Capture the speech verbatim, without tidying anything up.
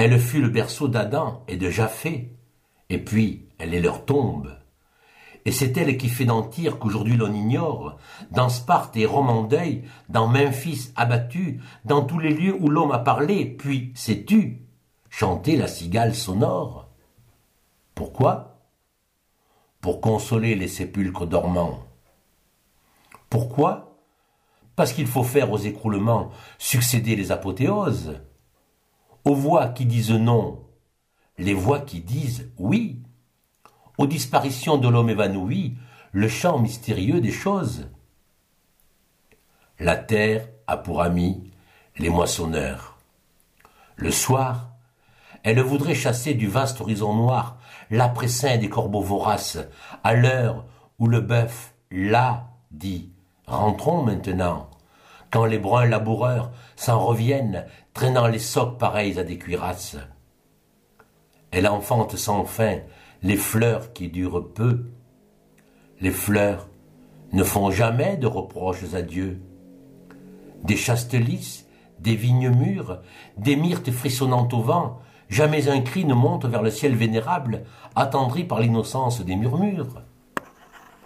Elle fut le berceau d'Adam et de Japheth, et puis elle est leur tombe. Et c'est elle qui fait dans Tyr qu'aujourd'hui l'on ignore, dans Sparte et Rome en deuil, dans Memphis abattu, dans tous les lieux où l'homme a parlé, puis s'est tu, chanter la cigale sonore. Pourquoi ? Pour consoler les sépulcres dormants. Pourquoi ? Parce qu'il faut faire aux écroulements succéder les apothéoses. Aux voix qui disent non, les voix qui disent oui. Aux disparitions de l'homme évanoui, le chant mystérieux des choses. La terre a pour amis les moissonneurs. Le soir, elle voudrait chasser du vaste horizon noir l'âpre-essaim des corbeaux voraces, à l'heure où le bœuf, là, dit « Rentrons maintenant », quand les bruns laboureurs s'en reviennent, traînant les socs pareils à des cuirasses. Elle enfante sans fin les fleurs qui durent peu. Les fleurs ne font jamais de reproches à Dieu. Des chastes lys, des vignes mûres, des myrtes frissonnantes au vent, jamais un cri ne monte vers le ciel vénérable, attendri par l'innocence des murmures.